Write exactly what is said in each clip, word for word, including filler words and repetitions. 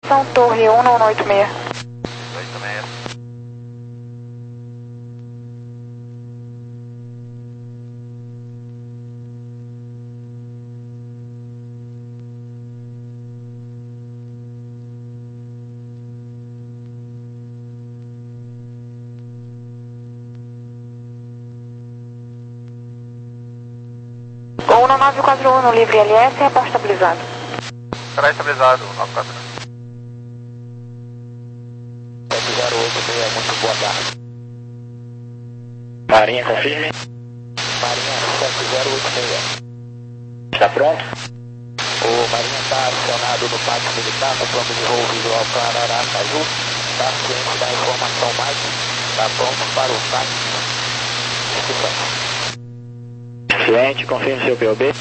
São Torre um um oito seis. oito seis. um nove quatro um no livre L S, reporte estabilizado. Será estabilizado, nove quatro um. sete zero oito seis, muito boa tarde. Marinha, confirme. Marinha sete zero oito seis. Está pronto? O Marinha está acionado no pátio militar com plano de voo visual para Aracaju. Está ciente da informação mais. Está pronto para o táxi. Discussão. Ciente, confirme seu P O B.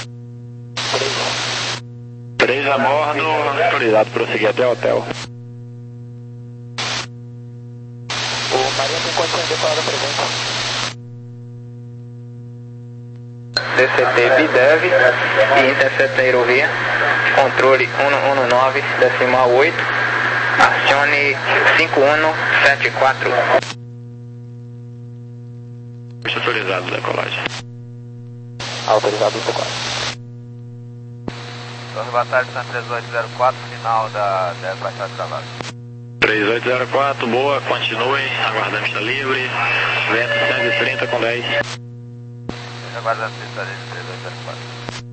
três a bordo, autorizado, prosseguir até o hotel. O Marinha tem condições de declarar a presença. D C T Bidev e intercepta a aerovia, controle um um nove, decimal oito, acione cinco um sete quatro. Autorizado, decolagem. Autorizado o C quatro. Torre Batalha São três oito zero quatro, final da dez baixada de trabalho. três oito zero quatro, boa, continue, aguardamos está livre, vento cento e trinta com dez. Aguardando pista livre três oito zero quatro.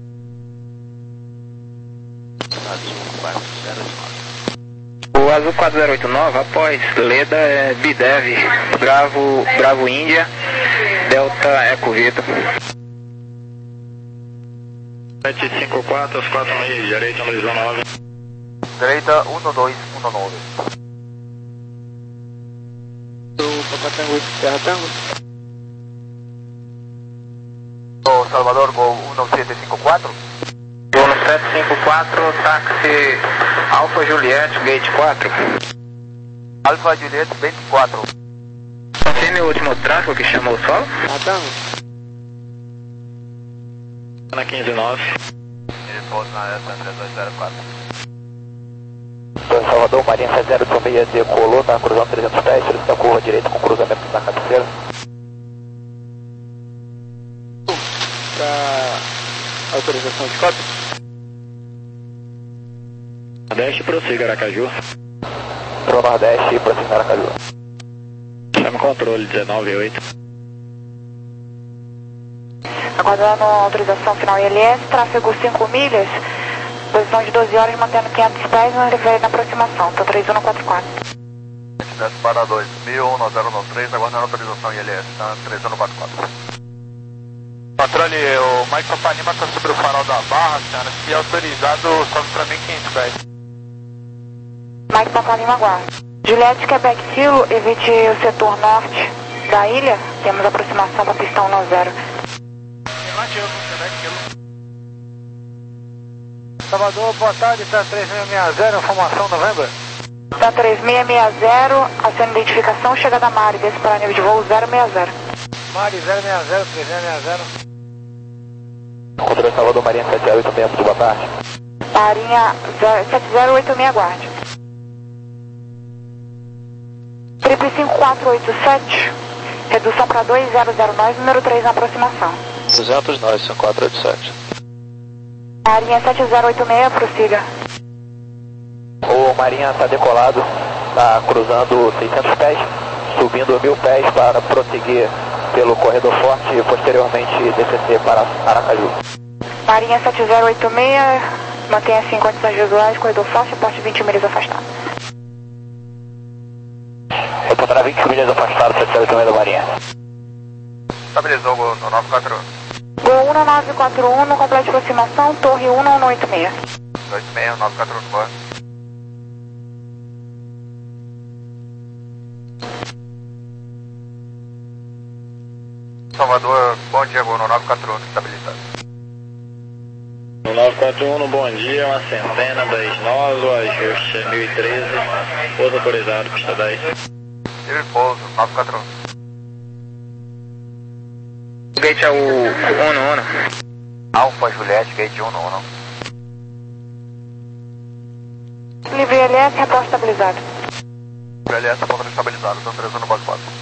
O Azul quatro zero oito nove, após Leda é Bidev, Bravo, Bravo Índia, Delta Eco Vitor. sete cinco quatro, às quatro e meia, direita no nove. Direita um dois um nove. O Papa Tango, Terra Tango. O Salvador, Gol um sete cinco quatro. Voo no sete cinco quatro, táxi Alfa Juliette, Gate quatro. Alfa Juliette vinte e quatro. Confirme o último tráfego que chamou o solo. Terra Tango. Na quinze nove. Ele pousa na São três oito zero quatro. Torre Salvador, Marinha sete zero oito seis decolou, está cruzando trezentos pés, solicita curva direita com cruzamento na cabeceira. Para autorização de cópia? Nordeste, prossiga, Aracaju. Pro Nordeste, prossiga Aracaju. Chame controle dezenove oito. Aguardando a autorização final I L S, tráfego cinco milhas, posição de doze horas, mantendo quinhentos pés, no refere na aproximação, estou três um quatro quatro. Desce para dois mil um zero nove três, aguardando a autorização I L S, tá três um quatro quatro. Controle, o Mike Papa Lima está sobre o farol da Barra, senhora, se autorizado, sobe para mil e quinhentos pés. Mike Papa Lima, aguarda. Juliette, Quebec Kilo, evite o setor norte da ilha, temos aproximação para pistão noventa. Relativo, Quebec Kilo. Salvador, boa tarde, está três seis seis zero, informação novembro. Tá três seis seis zero, aciona identificação, chegada a Mari, desce para nível de voo zero seis zero. Mari zero seis zero, três seis seis zero. Controle Salvador, Marinha sete zero oito seis, muito boa tarde. Marinha sete zero oito seis, aguarde. Triple cinco quatro oito sete, redução para dois zero zero nove, número três na aproximação. duzentos nove, cinco quatro oito sete. Marinha sete zero oito seis, prossiga. O Marinha está decolado, está cruzando seiscentos pés, subindo mil pés para prosseguir pelo corredor forte e posteriormente D C C para Aracaju. Marinha sete zero oito seis, mantenha assim condições visuais, corredor forte, porte vinte milhas afastado. Reportará vinte milhas afastado, sete zero oito seis da Marinha. Estabilizou o nove quatro um. Gol um nove quatro um, no complete de aproximação, torre um um oito seis. oito seis, nove quatro um, boa. Salvador, bom dia, Gol no nove quatro um, estabilizado. No nove quatro um, no bom dia, uma centena, dez nove, o ajuste é mil e treze, pouso autorizado, pista dez. Livre pouso, nove quatro um. Gate é o um um. Alfa Juliette, gate um um. Livre L S, reporte estabilizado. L S, ponto estabilizado, então três no base quatro.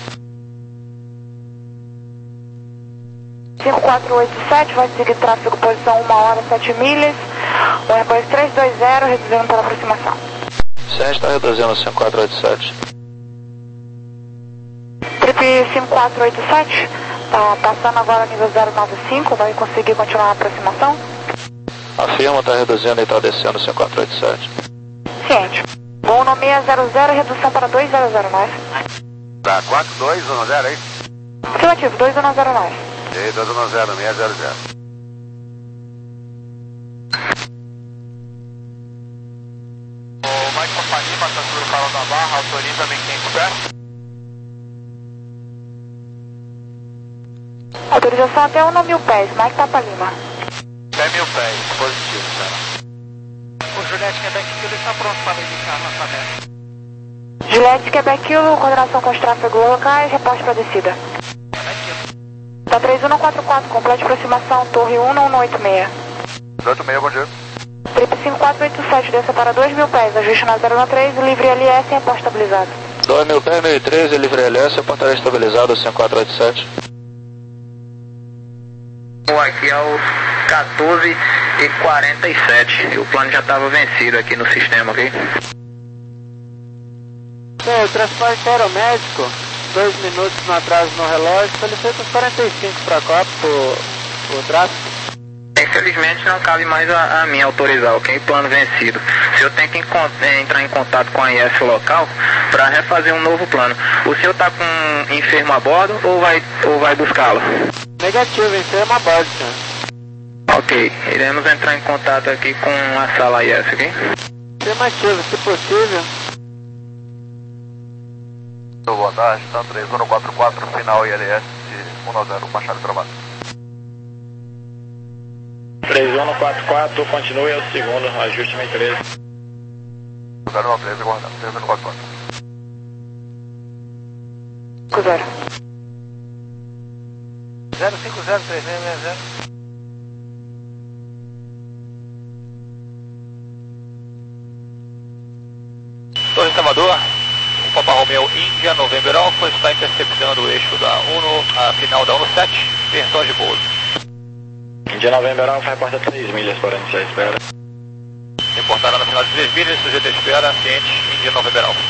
cinco quatro oito sete, vai seguir tráfego posição uma hora, sete milhas. O Airbus três dois zero, reduzindo pela aproximação. Sim, a gente está reduzindo cinco quatro oito sete. Trip cinco quatro oito sete, tá passando agora nível zero nove cinco, vai conseguir continuar a aproximação? Afirma, está reduzindo e está descendo cinco quatro oito sete. Ciente. Voo no seis zero zero, redução para dois zero zero nove. Tá, quatro dois um zero, hein? Afirmativo, dois um zero nove. E dois um zero, seis zero zero. O Mike Papa Lima, está sobre o farol da Barra, autoriza bem quente pé. Autorização até um mil pés, Mike Papa Lima. Até mil pés, positivo, cara. O Juliette Quebec Kilo está pronto para iniciar a nossa meta. Juliette Quebec Kilo, coordenação com os tráfegos locais, reporte para descida. Tá três um quatro quatro, complete aproximação, torre um um oito seis. oito seis, bom dia. Trip cinco quatro oito sete, desça para dois mil pés, ajuste na zero três, livre L S, reporte estabilizado. dois mil pés, mil e treze, livre L S, portaria estabilizado, cinco quatro oito sete. Aqui é o quatorze e quarenta e sete, o plano já estava vencido aqui no sistema, ok? Bem, o transporte aeromédico, dois minutos no atraso no relógio, solicita os quarenta e cinco para a Copa, o, o tráfego. Infelizmente não cabe mais a, a mim autorizar, ok? Plano vencido. Se eu tenho que entrar em contato com a I S local para refazer um novo plano. O senhor está com um enfermo a bordo ou vai, ou vai buscá-lo? Negativo, enfermo a bordo, senhor. Ok, iremos entrar em contato aqui com a sala I S, ok? Afirmativo, se possível. Boa tarde, tá três um quatro quatro, final I L S um zero, Machado travado. três um quatro quatro, continue ao segundo, ajuste meio treze. zero nove três, aguardando, três um quatro quatro. Zero. zero cinco zero três seis seis zero. Torre Salvador, o Papa Romeo Índia, November Alpha, está interceptando o eixo da Uno, a final da Uno sete, versão de pouso. Índia November Alpha, reporta três milhas para iniciar a espera. Reportada na final de três milhas, sujeito à espera, ciente, Índia November Alpha.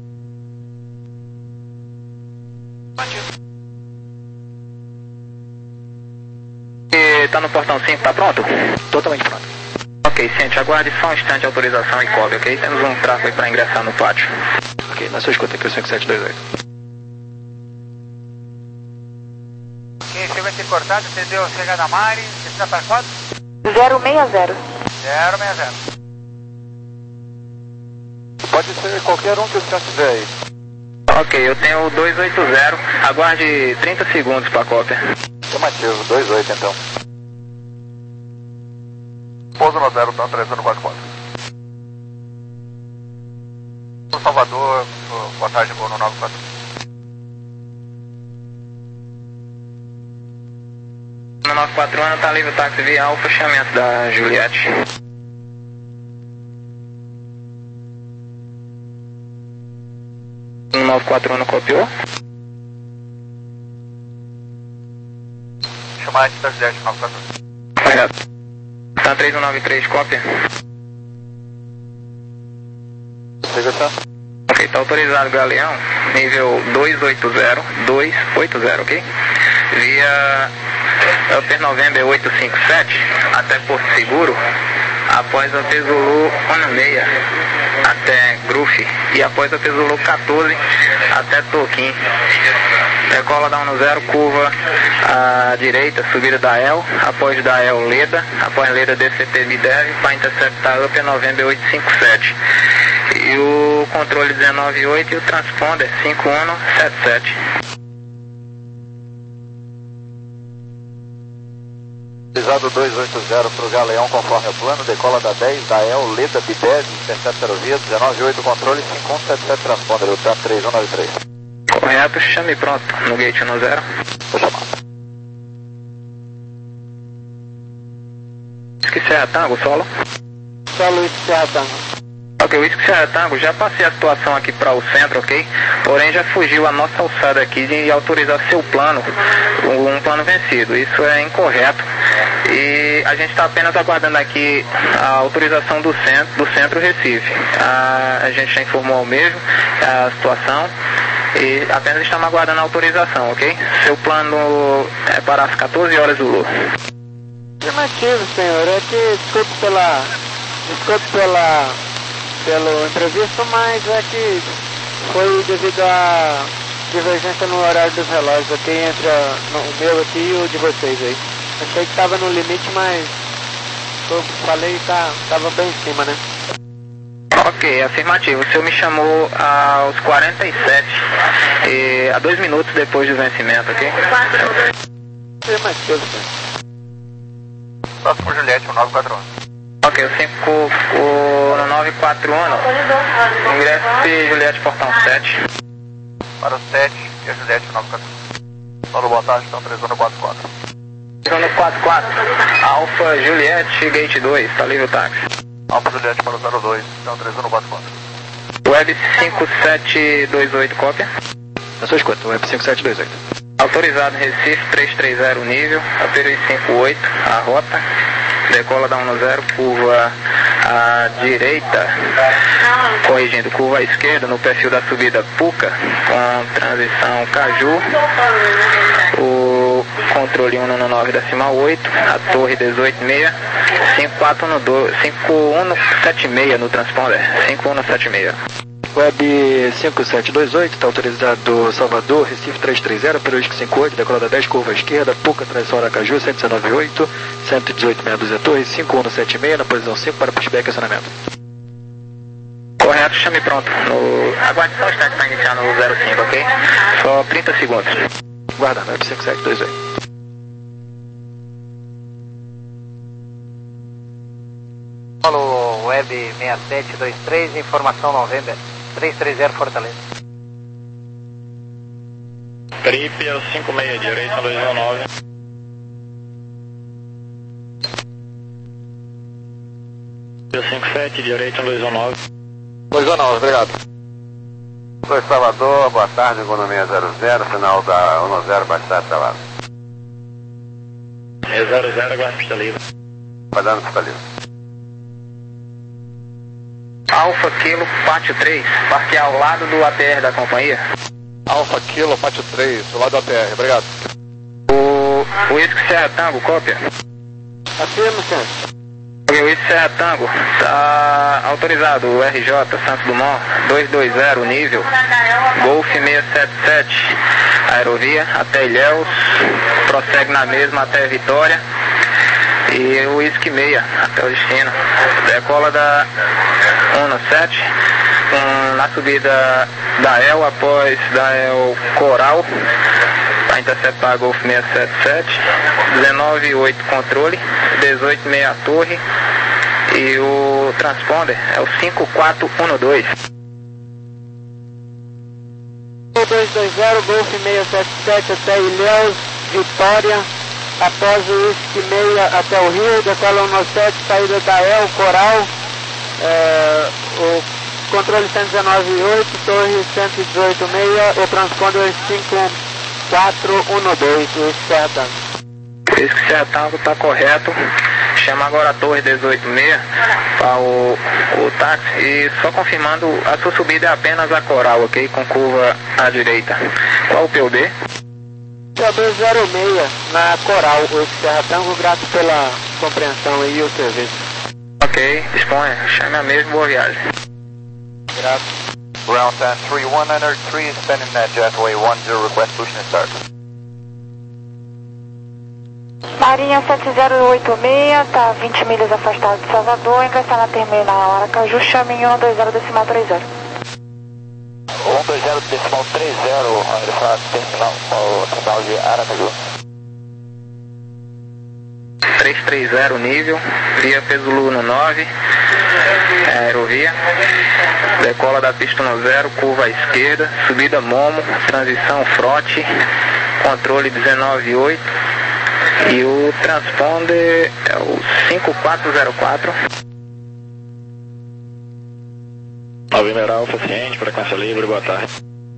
E tá no portão cinco, tá pronto? Totalmente pronto. Ok, ciente, aguarde só um instante de autorização e cobre, ok? Temos um tráfego para ingressar no pátio. Ok, na sua escuta aqui o cinco sete dois oito. Ok, você vai ser cortado, entendeu? Chega da Mari, você está para quanto? zero seis zero. zero seis zero. Pode ser qualquer um que o senhor tiver aí. Ok, eu tenho o dois oito zero, aguarde trinta segundos para a cópia. Afirmativo, dois oito então. Pouso no zero, tá três um quatro quatro. Salvador, boa tarde, voo no nove quatro. No nove quatro um, tá livre o táxi via Alfa, chamamento da Juliette. No nove quatro um copiou? Chamar antes da Juliette, nove quatro um. Correto. Tá três um nove três, cópia. Siga, senhor. Ok, tá autorizado Galeão, nível dois oito zero, dois oito zero, ok? Via Upper November oito cinco sete até Porto Seguro, após a Zulu seis até Grufe e após a Zulu quatorze até Toquim. Decola da um zero, curva à direita, subida da El, após da El Leda, após Leda D C T Bidev para interceptar Upper November oito cinco sete. E o controle dezenove oito e o transponder cinco um sete sete. Utilizado dois oito zero para o Galeão conforme o plano, decola da dez da El, Leda, Bidev, intercepta aerovia, dezenove oito, controle cinco um sete sete, transponder, o TAP três um nove três. Correto, chame pronto, no gate um zero. Vou chamar. Esqueci a tango, solo. Só Luiz Serra Tango. Ok, o Whisky Sierra Tango, já passei a situação aqui para o centro, ok? Porém já fugiu a nossa alçada aqui de autorizar seu plano, um plano vencido. Isso é incorreto. E a gente está apenas aguardando aqui a autorização do centro, do centro Recife. A, a gente já informou ao mesmo a situação e apenas estamos aguardando a autorização, ok? Seu plano é para as quatorze horas do Lula. Afirmativo, senhor. É que desculpe pela. Desculpe pela. pelo imprevisto, mas é que foi devido à divergência no horário dos relógios, ok? Entre a, no, o meu aqui e o de vocês aí. Achei que estava no limite, mas como falei, tá, tava bem em cima, né? Ok, afirmativo. O senhor me chamou aos quarenta e sete, e, a dois minutos depois do vencimento, ok? Afirmativo, senhor. Próximo Juliette, nove quatro um. Ok, o cinco, o nove quatro um, ingresso Juliette Portão sete. Para o sete e a Juliette nove quatro um. Solo, boa tarde, estão três zero quatro quatro. Zona quatro quatro, Alfa Juliette Gate dois, está livre o táxi. Alfa Juliette para o zero dois, estão três zero quatro quatro. Web cinco sete dois oito, cópia. Na sua escuta, Web cinco sete dois oito. Autorizado Recife três três zero nível, Aperu cinco oito, a rota. Decola da um zero, curva à direita, corrigindo, curva à esquerda no perfil da subida Puca, com transição Caju, o controle cento e nove decimal oito, a torre dezoito seis, cinco quatro um dois, cinco um sete seis no transponder, cinco um sete seis. Web cinco sete dois oito, está autorizado Salvador, Recife três três zero, Peruísco cinco oito, decolada dez, curva à esquerda, Puca, transição Aracaju, cento e dezenove oito, cento e dezoito meia dúzia torre, cinco um sete seis, na posição cinco para pushback e acionamento. Correto, chame pronto. No... Aguarde só o instante para iniciar no zero cinco, ok? Só trinta segundos. Guardando, Web cinco sete dois oito. Paulo, Web seis sete dois três, informação November três três zero Fortaleza. Trip é o cinco seis, direita dois um nove. cinco sete, direita dois um nove. dois um nove, obrigado. Sou Salvador, boa tarde, economia zero zero, sinal da um zero, bastante travado. É zero zero, aguarde pista livre. Aguardando pista livre. Alfa Kilo Pátio três, parque ao lado do A T R da companhia. Alfa Kilo, Pátio três, do lado do A T R, obrigado. O Whisky Serra Tango, cópia. Afirma, senhor. O Whisky Serra Tango, está autorizado, o R J Santos Dumont, dois dois zero nível, Golf seis sete sete, aerovia, até Ilhéus, prossegue na mesma até Vitória. E o Whisky seis, até o destino. Decola da um sete, um, na subida da El, após da El Coral, para interceptar a Golf seis sete sete, dezenove oito controle, dezoito seis a torre, e o transponder é o cinco quatro um dois. dois dois zero, Golf seis sete sete até Ilhéus, Vitória. Após o Whisky seis até o Rio, decola um sete, saída da El, Coral, é, o controle cento e dezenove oito, torre cento e dezoito seis, o transponder cinco quatro um dois, o Whisky Serra Tango. O Whisky Serra Tango está correto, chama agora a torre dezoito seis para o, o táxi e só confirmando, a sua subida é apenas a Coral, ok? Com curva à direita. Qual o P U B? P U B zero seis na Coral, o Serra Tango, grato pela compreensão e o serviço. Ok, disponha, chame a mesma, boa viagem. Grato. Ground ten three one nine three, spending that jetway one zero, request push and start. Marinha sete zero oito seis, está vinte milhas afastado de Salvador, ingressar na terminal Aracaju, chame em um dois zero decimal três zero. um dois zero decimal três zero, ingressar na terminal, terminal de Aracaju. três três zero nível, via Pesulu no nove, aerovia, decola da pista no zero, curva à esquerda, subida Momo, transição Frote, controle dezenove oito e o transponder é o cinco quatro zero quatro. November Alpha, ciente, frequência livre, boa tarde.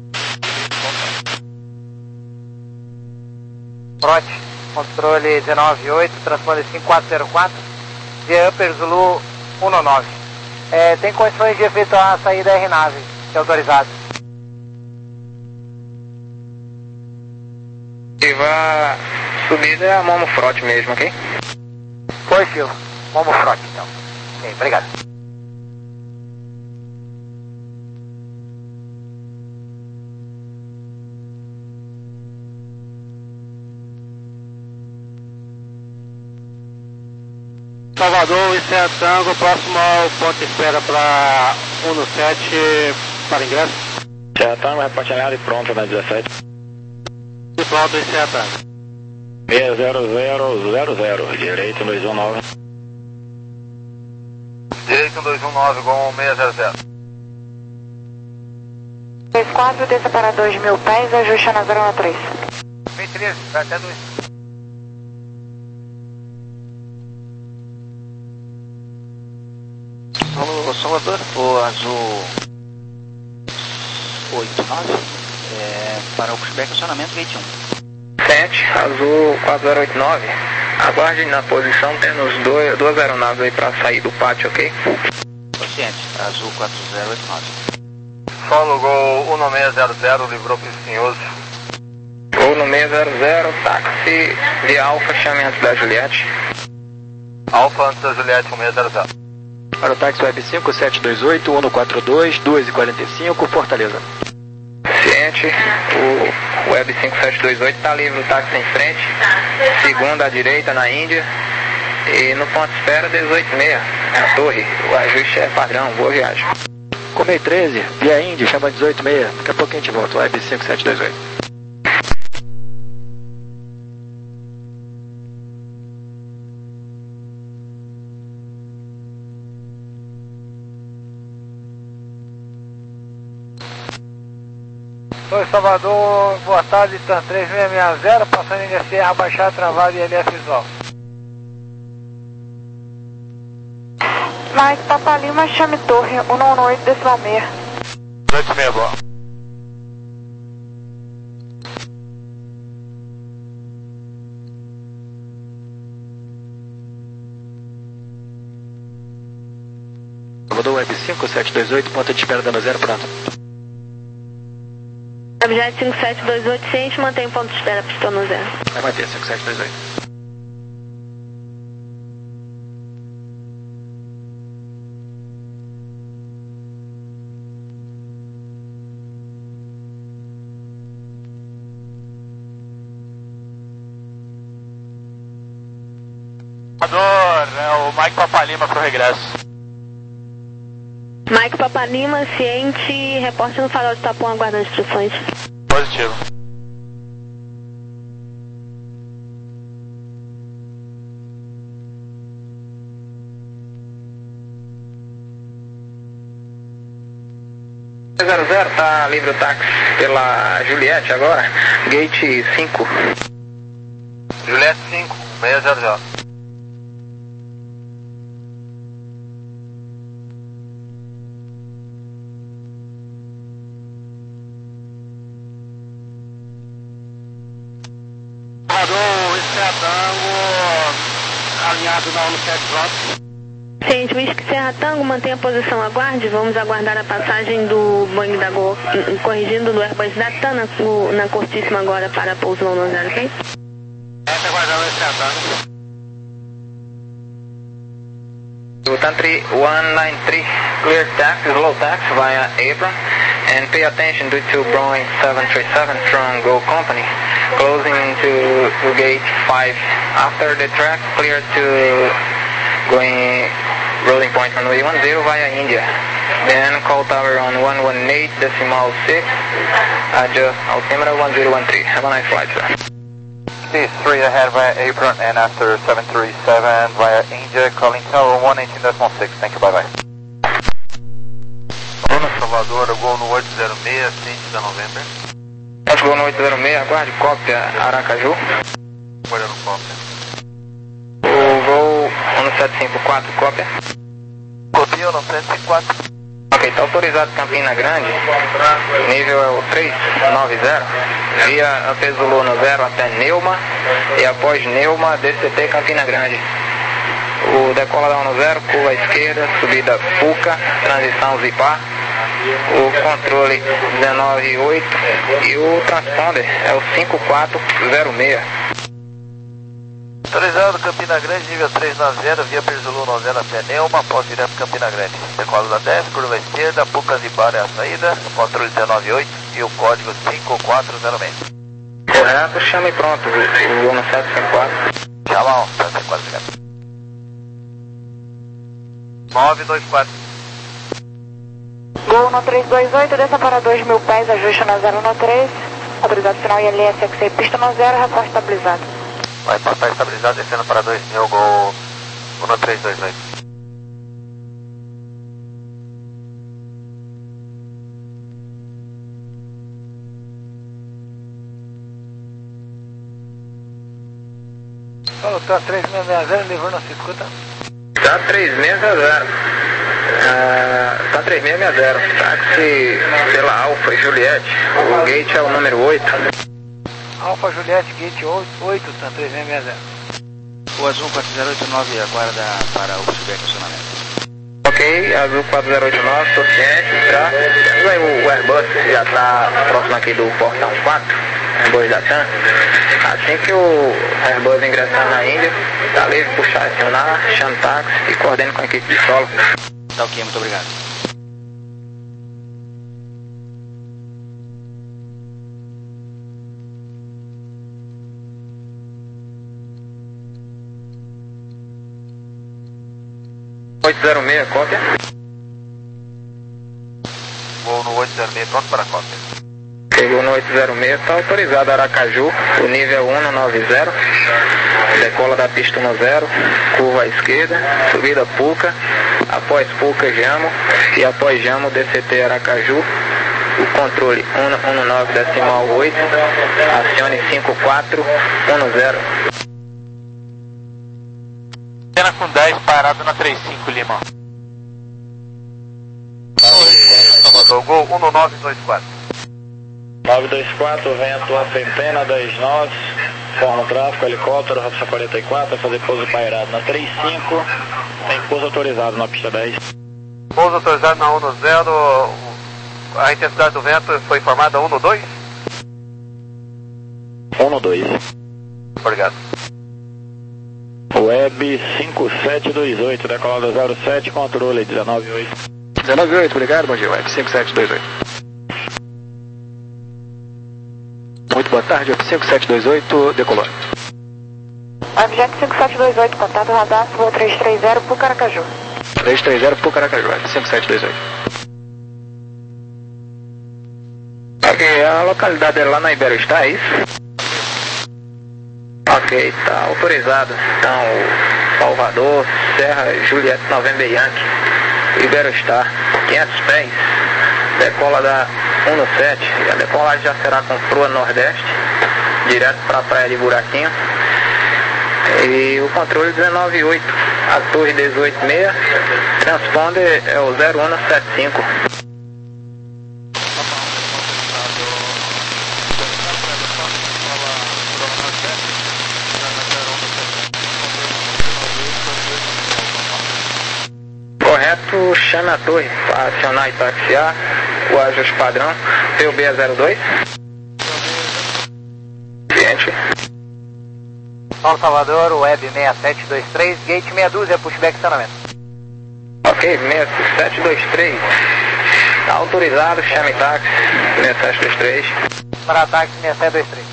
Front, controle dezenove oito, transponder cinco quatro zero quatro, via Upper Zulu um nove. É, tem condições de efetuar a saída R nave, é autorizado. Ativa subida é a Momo Front mesmo, ok? Positivo, Momo Front então. Ok, obrigado. Salvador, isso é Tango, próximo ao ponto de espera para um sete para ingresso. Serra Tango, reporte alinhado e pronto na dezessete. E pronto, isso é Tango. seis zero zero zero zero, direito dois um nove. Direito dois um nove com seis zero zero. dois quatro, desça para dois mil pés, ajuste na zero um três. vinte e três, vai até dois. Alô, Salvador, o azul oito nove, é, para o pushback acionamento gate um. sete, azul quatro zero oito nove. Aguarde na posição, temos dois, duas aeronaves aí para sair do pátio, ok? Paciente, azul quatro zero oito nove. Solo Gol um seis zero zero, livrou Piscinhoso. Gol no seis zero zero, táxi via Alfa, chame antes da Juliette. Alfa antes da Juliette um seis zero zero. Para o táxi Web cinco sete dois oito, um quatro dois, dois e quarenta e cinco, Fortaleza. Ciente, o Web cinco sete dois oito está livre, o táxi em frente, segunda à direita na Índia, e no ponto de espera dezoito e meia, a torre, o ajuste é padrão, boa viagem. Comei treze, via Índia, chama dezoito e meia, daqui a pouco a gente volta, Web cinco sete dois oito. Oi, Salvador, boa tarde, TAM três seis seis zero, passando em S R, baixar, travado e L F visual. Mike Papa Lima, chame torre, um nove oito, decimal seis. oito meia, boa. Salvador, Web cinco sete dois oito, ponta de espera dando zero, pronto. Objeto cinco sete dois oito, ciente, mantém o ponto de espera, pistão no zero. Vai manter, cinco sete dois oito. É o Mike Papa Lima pro regresso. Mike Papa Lima, ciente, reporte no farol de Tapão, aguardando instruções. Positivo. zero zero, tá livre o táxi pela Juliette agora, gate cinco. Juliette cinco, seis zero zero. Esse é Tango, alinhado na um sete pronto. Ciente, Whisky Serra Tango, mantenha a posição, aguarde. Vamos aguardar a passagem do Boeing da Gol, corrigindo do Airbus da TAM na, na cortíssima agora para pouso no zero, ok? Essa aguardando esse é Tango. TAM three one nine three, clear taxi, low tax via apron, and pay attention due to Boeing seven three seven from Go Company, closing to, to gate five. After the track, clear to going rolling point runway one zero via India. Then call tower on one one eight decimal six, adjust altimeter one zero one three. Have a nice flight, sir. three ahead via apron and after seven three seven via India, calling tower one eighteen decimal six. Thank you, bye bye. Zona Salvador, Gol no oito zero seis, ciente da November. Gol no oito zero seis, aguarde, cópia Aracaju. Guardando cópia. O voo um sete cinco quatro, cópia. Copia um sete cinco quatro. Ok, está autorizado Campina Grande, nível é o trezentos e noventa, via Apesulu no zero até Neuma, e após Neuma, D C T Campina Grande. O decola da um zero, curva à esquerda, subida Puca, transição Zipar, o controle dezenove oito e o transponder é o cinco quatro zero seis. Autorizado Campina Grande, nível trezentos e noventa, via Persulu no zero até Neuma, após direto Campina Grande. Decola da dez, curva à esquerda, Puca Zipar é a saída, controle dezenove oito e o código cinco quatro zero seis. Correto, chame pronto, o voo no sete cinco quatro. Chama um, sete cinco quatro, obrigado. nove dois quatro. Gol no três dois oito, desça para dois mil pés, ajuste no zero um três. Autorizado final I L S X I, pista no zero, reforço estabilizado. Vai passar estabilizado, descendo para dois mil, Gol no três dois oito. Falou, tá três seis seis zero, levou não se escuta? Tá três seis seis zero. Ah, tá três seis seis zero. Táxi pela Alfa Juliette. O gate é o número oito. Alfa Juliette, gate oito, tá três seis seis zero. O Azul quatro zero oito nove aguarda para o subir estacionamento. Ok, Azul quatro zero oito nove, estou ciente, tá? Temos aí o Airbus, já está próximo aqui do portão quatro, Airbus da TAM. Assim que o Airbus ingressar na Índia, tá livre, puxar, acionar, chame táxi e coordene com a equipe de solo. Tá ok, muito obrigado. oito zero seis, cópia. Gol no oito zero seis, pronto para a cópia. Chegou no oito zero seis, está autorizado Aracaju, o nível um nove zero, decola da pista no zero, curva à esquerda, subida Puca, após Puca Jamo e após Jamo D C T Aracaju, o controle um nove decimal oito, acione cinco quatro um zero. Cena com dez, parado na trinta e cinco, Lima. Salvador, Gol um nove dois quatro. nove dois quatro, vento a centena, dez nós, forma o tráfego, helicóptero, Rota quarenta e quatro, vai fazer pouso pairado na trinta e cinco, tem pouso autorizado na pista dez. Pouso autorizado na um zero, a intensidade do vento foi informada um dois? um dois. Obrigado. Web cinco sete dois oito, decolada zero sete, controle dezenove oito. dezenove oito, obrigado, bom dia, Web cinco sete dois oito. Muito boa tarde, Web cinco sete dois oito, decolou. Objeto cinco sete dois oito, contato radar, voo três três zero, Pucaracaju. três três zero, Pucaracaju, Web cinco sete dois oito. Ok, a localidade é lá na Iberostar, é isso? Ok, está autorizado. Então, Salvador, Serra, Juliette, November Yankee, Iberostar, quinhentos pés, decola da um sete, e a decolagem já será com proa nordeste, direto para a praia de Buraquinho, e o controle dezenove oito, a torre dezoito seis, transponder é o zero um sete cinco. Correto, chame a torre para acionar e taxiar o ajuste padrão, P U B é zero dois. Cliente. São Salvador, Web seis sete dois três, gate meia dúzia, pushback estacionamento. Ok, seis sete dois três. Está autorizado, chame táxi, seis sete dois três. Para táxi seis sete dois três.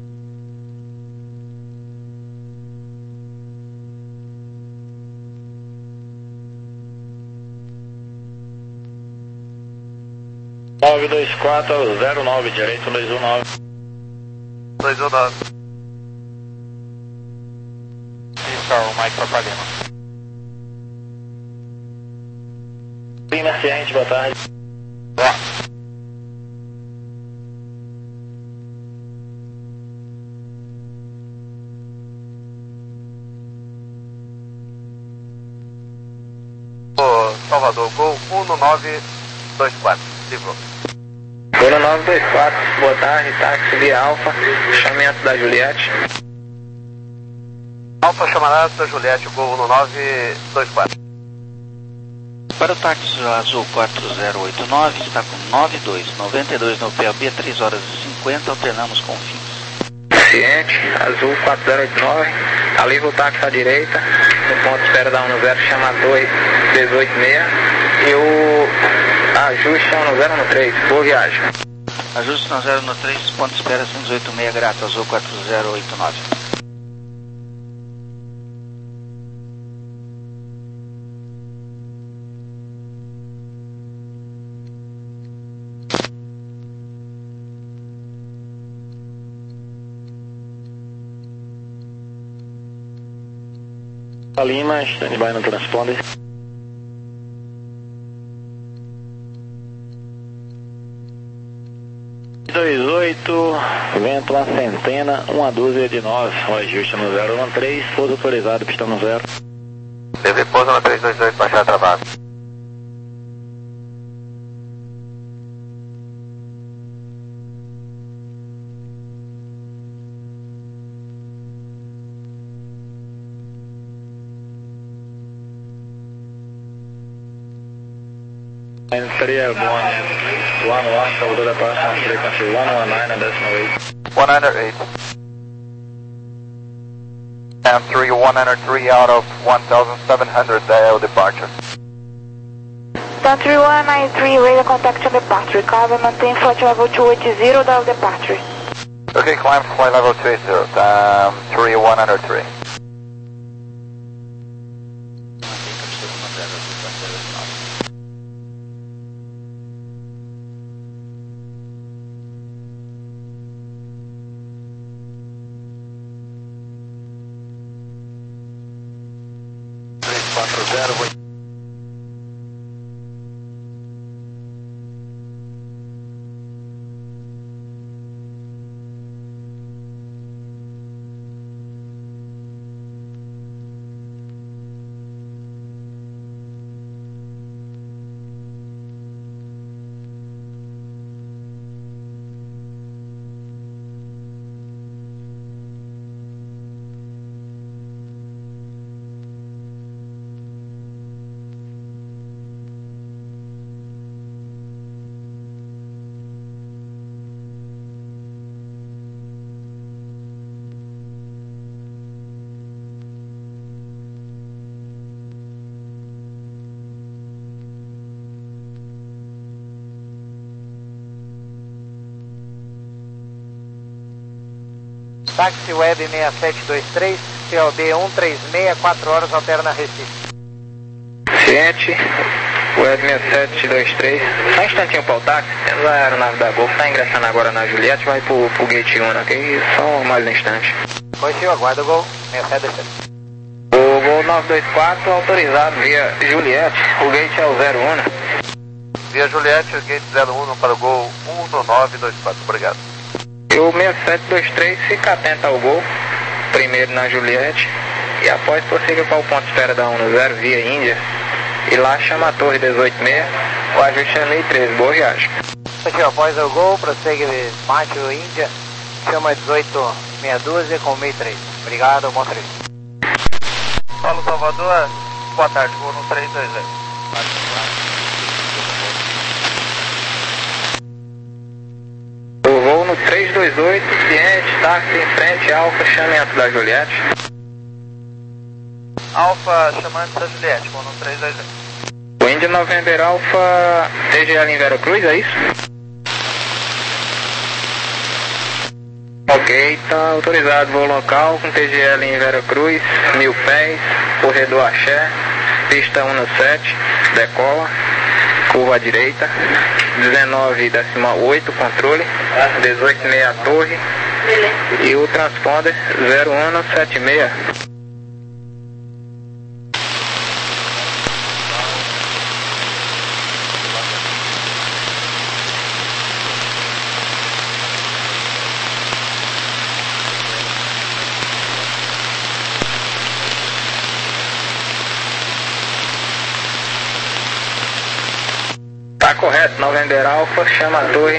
nove dois quatro, zero nove, direito dois um nove. dois um nove. Isso, o Mike Papalima. Lima Ciente, boa tarde. Boa. Salvador, Gol um nove dois quatro, livrou. Gol nove dois quatro, boa tarde, táxi via Alfa, chamamento da Juliette. Alfa chamamento da Juliette, Gol um nove dois quatro. Para o táxi azul quatro zero oito nove, está com nove dois, noventa e dois no P A B, três horas e cinquenta, alternamos com fins. Ciente, azul quatro zero oito nove, alivia o táxi à direita, no ponto de espera da um zero, chama a torre dezoito seis e o ajuste é um zero um três, boa viagem. Ajuste um zero um três, ponto de espera cento e dezoito seis, grato, azul quatro zero oito nove. Lima, stand-by no transponder. dois oito, vento uma centena, uma dúzia de nove, o ajuste no zero um três, pouso autorizado, pista no zero. Teve pouso no três dois oito, baixar travado. three Airborne, one one, Salvador Departure, frequency one one nine and decimal eight. one oh eight. And three one oh three out of one thousand seven hundred, dial departure. Down three one nine three, radar contact on departure. Recover, maintain flight level two eighty, dial departure. Okay, climb flight level two eighty, um, three one oh three. quatro zero, Táxi Web seis sete dois três, C O B um três seis, quatro horas, alterna Recife. Ciente, Web seis sete dois três, só um instantinho para o táxi, temos a aeronave da Gol, está ingressando agora na Juliette, vai pro, pro gate um, ok? Só mais um instante. Positivo, aguarda o Gol seis sete dois três. O Gol nove dois quatro autorizado via Juliette, o gate é o zero um. Via Juliette, o gate zero um para o Gol um nove dois quatro, obrigado. E o seis sete dois três fica atento ao Gol, primeiro na Juliette, e após prossiga para o ponto de espera da um zero via Índia, e lá chama a torre dezoito seis, o ajuste é mil e treze, boa viagem. Positivo, após o Gol, prossegue Mate Índia, chama dezoito meia dúzia com mil e treze. Obrigado, bom serviço. Paulo Salvador, boa tarde, Gol no três dois zero. O voo no três dois oito, ciente, táxi em frente, Alfa, chamamento da Juliette. Alfa, chamamento da Juliette, Gol no três dois zero. O Índia November Alfa, T G L em Veracruz, é isso? Ok, está autorizado voo local com T G L em Veracruz, mil pés, corredor Axé, pista sete, decola, curva à direita, dezenove decimal oito, controle, dezoito seis a torre, e o transponder zero um sete seis. Tá correto. Correto, November Alpha, chama a torre